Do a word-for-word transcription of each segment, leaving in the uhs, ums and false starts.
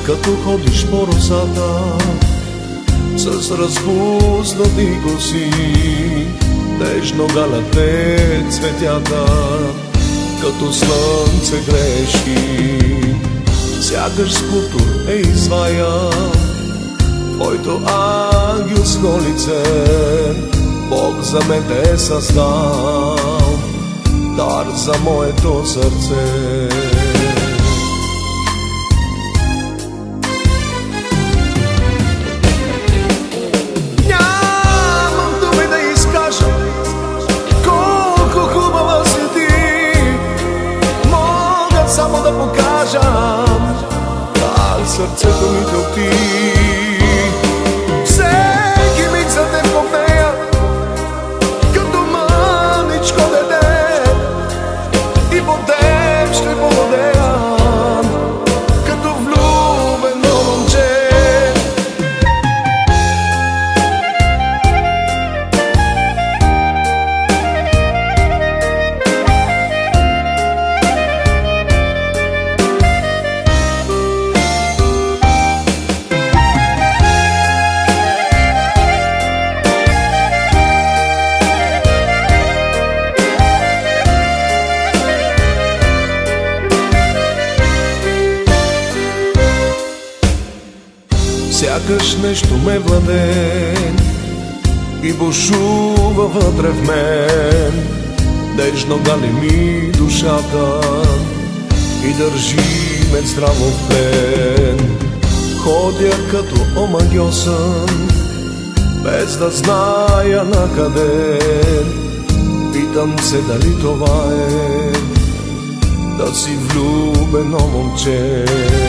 като ходиш по розата с разбуснати коси, нежно галят те цветята, като слънце грееш ти. Сякаш скулптур е изваян твоето ангелско лице, Бог за мен те е създал, дар за моето сърце. Нямам думи да изкажа колко хубава си ти, мога само да покажа как сърцето ми топти. Всеки миг за теб помнея като мъничко дете, и по теб ще помладея като влюбено момче. Сякаш нещо ме владее и бушува вътре в мен, нежно гали ми душата и държи ме здраво в плен. Ходя като омагьосан, без да зная накъде, питам се дали това е да си влюбено момче.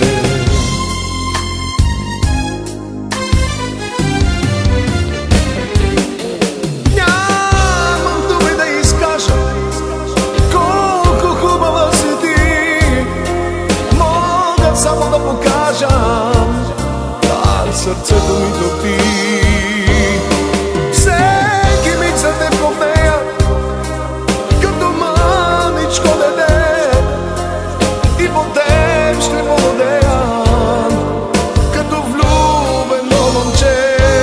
Само да покажа как сърцето ми топти. Всеки миг за теб помнея като мъничко дете, и по теб ще помладея като влюбено момче.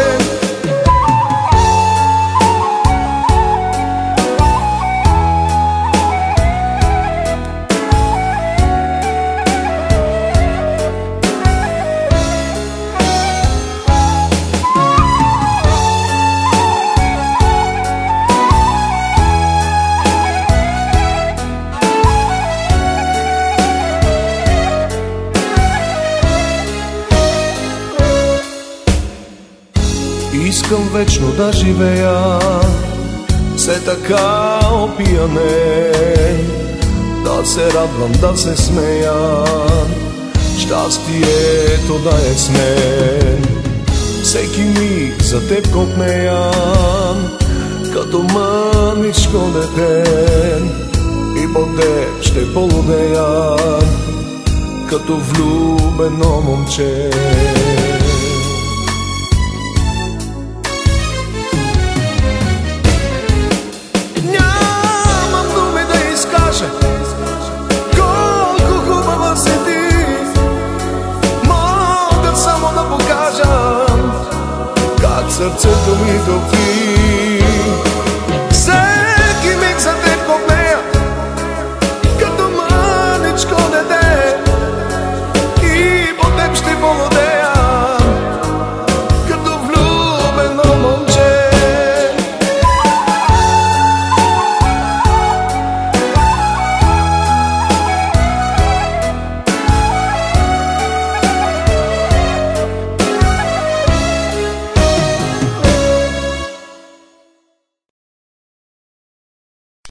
Искам вечно да живея, все така опияне, да се радвам, да се смея, щастието да е с мен. Всеки миг за теб копнея, като мъничко дете, и по теб ще полудея, като влюбено момче. Колко хубава си ти, мога само да покажа как сърцето ми топти.